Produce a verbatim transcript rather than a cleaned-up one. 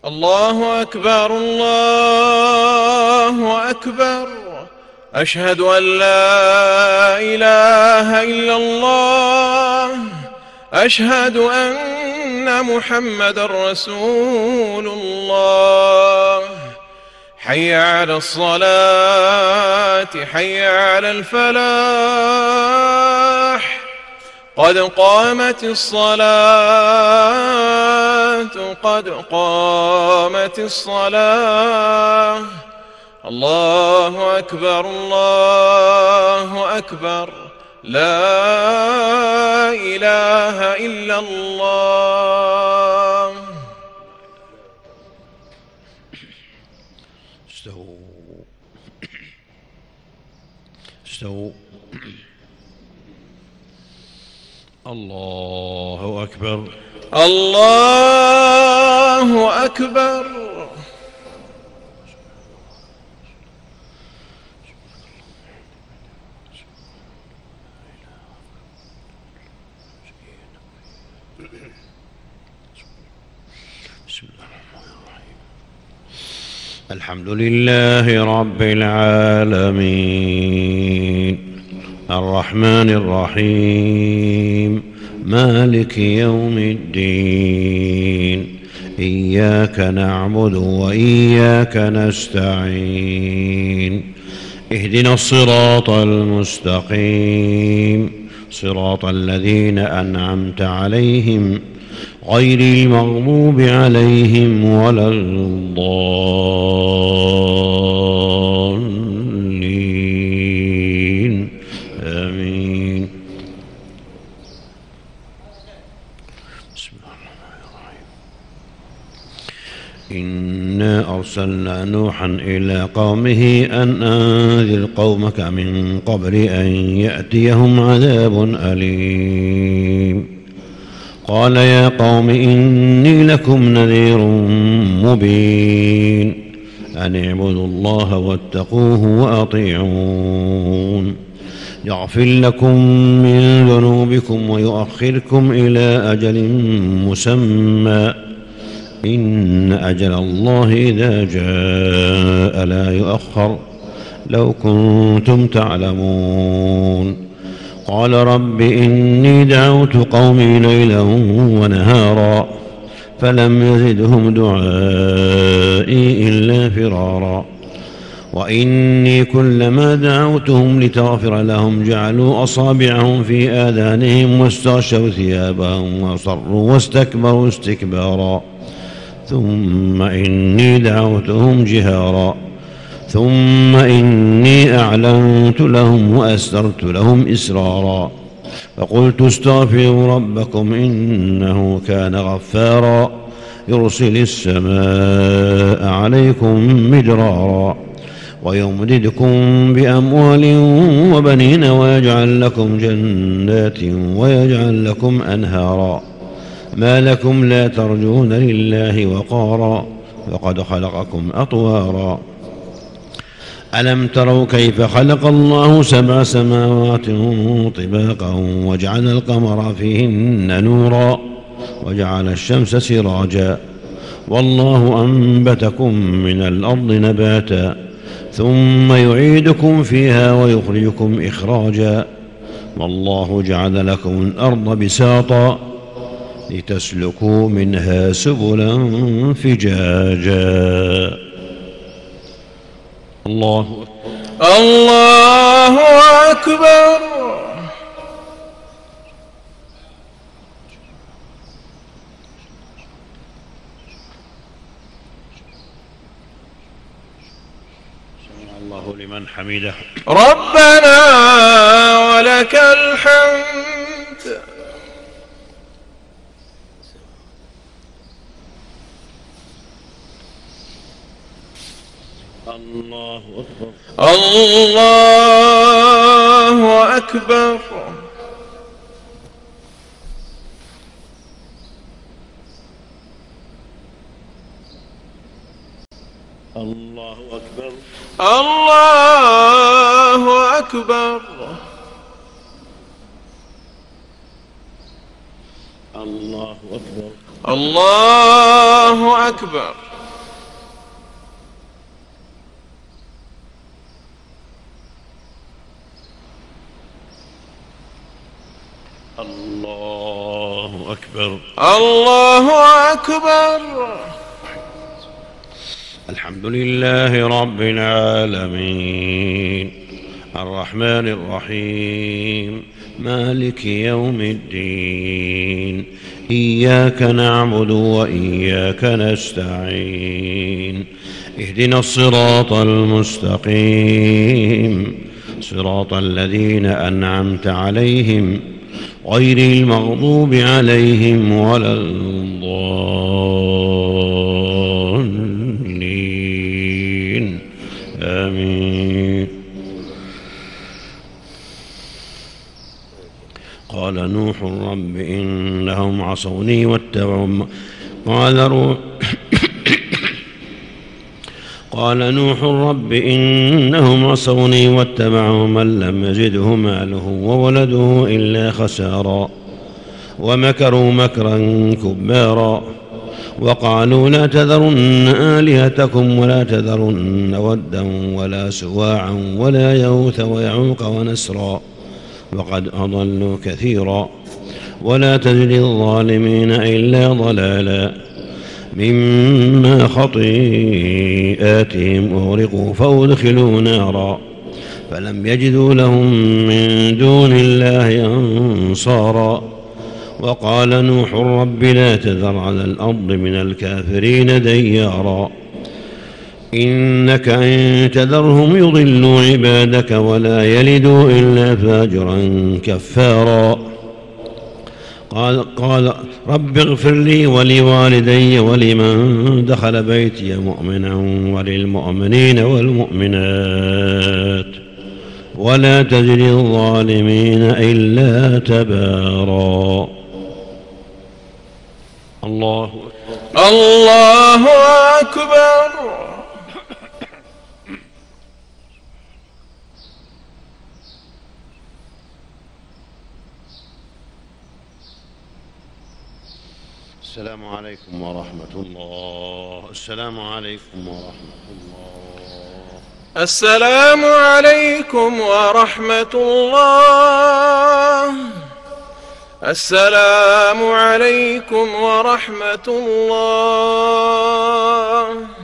الله أكبر الله أكبر. أشهد أن لا إله إلا الله. أشهد أن محمدًا رسول الله. حي على الصلاة حي على الفلاح. قد قامت الصلاة قد قامت الصلاة. الله أكبر الله أكبر. لا إله إلا الله. استووا استووا. الله أكبر الله أكبر. بسم الله الرحمن الرحيم. الحمد لله رب العالمين الرحمن الرحيم مالك يوم الدين. إياك نعبد وإياك نستعين. اهدنا الصراط المستقيم صراط الذين أنعمت عليهم غير المغضوب عليهم ولا الضالين. آمين. بسم الله الرحمن الرحيم. إنا أرسلنا نوحا إلى قومه أن أنذر قومك من قبل أن يأتيهم عذاب أليم. قال يا قوم إني لكم نذير مبين أن اعبدوا الله واتقوه وأطيعون يغفر لكم من ذنوبكم ويؤخركم إلى أجل مسمى إن أجل الله إذا جاء لا يؤخر لو كنتم تعلمون. قال رب إني دعوت قومي ليلا ونهارا فلم يزدهم دعائي إلا فرارا. وإني كلما دعوتهم لتغفر لهم جعلوا أصابعهم في آذانهم واستغشوا ثيابهم وأصروا واستكبروا استكبارا. ثم إني دعوتهم جهارا ثم إني أعلنت لهم وأسررت لهم إسرارا. فقلت استغفروا ربكم إنه كان غفارا يرسل السماء عليكم مدرارا ويمددكم بأموال وبنين ويجعل لكم جنات ويجعل لكم أنهارا. ما لكم لا ترجون لله وقارا وقد خلقكم أطوارا. ألم تروا كيف خلق الله سبع سماوات طباقا وجعل القمر فيهن نورا وجعل الشمس سراجا والله أنبتكم من الأرض نباتا ثم يعيدكم فيها ويخرجكم إخراجا والله جعل لكم الأرض بساطا لتسلكوا منها سبلا فجاجا. الله الله أكبر. سمع الله لمن حمده. ربنا ولك الحمد. الله أكبر. الله أكبر. الله أكبر. الله أكبر. الله أكبر. الله أكبر. الله أكبر. الله أكبر. الحمد لله رب العالمين الرحمن الرحيم مالك يوم الدين إياك نعبد وإياك نستعين اهدنا الصراط المستقيم صراط الذين أنعمت عليهم غير المغضوب عليهم ولا الضالين آمين. قال نوح رب إنهم عصوني واتبعوا قال روح قال نوح رب إنهم عصوني واتبعوا من لم يزده ماله وولده إلا خسارا ومكروا مكرا كبارا وقالوا لا تذرن آلهتكم ولا تذرن ودا ولا سواعا ولا يغوث ويعوق ونسرا وقد أضلوا كثيرا ولا تزد الظالمين إلا ضلالا مما خطيئاتهم أغرقوا فأدخلوا نارا فلم يجدوا لهم من دون الله أنصارا وقال نوح رب لا تذر على الأرض من الكافرين ديارا إنك إن تذرهم يضلوا عبادك ولا يلدوا إلا فاجرا كفارا قال, قال رب اغفر لي ولوالدي ولمن دخل بيتي مؤمنا وللمؤمنين والمؤمنات ولا تزد الظالمين إلا تبارا. الله أكبر. الله أكبر. السلام عليكم ورحمة الله. السلام عليكم ورحمة الله. السلام عليكم ورحمة الله. السلام عليكم ورحمة الله.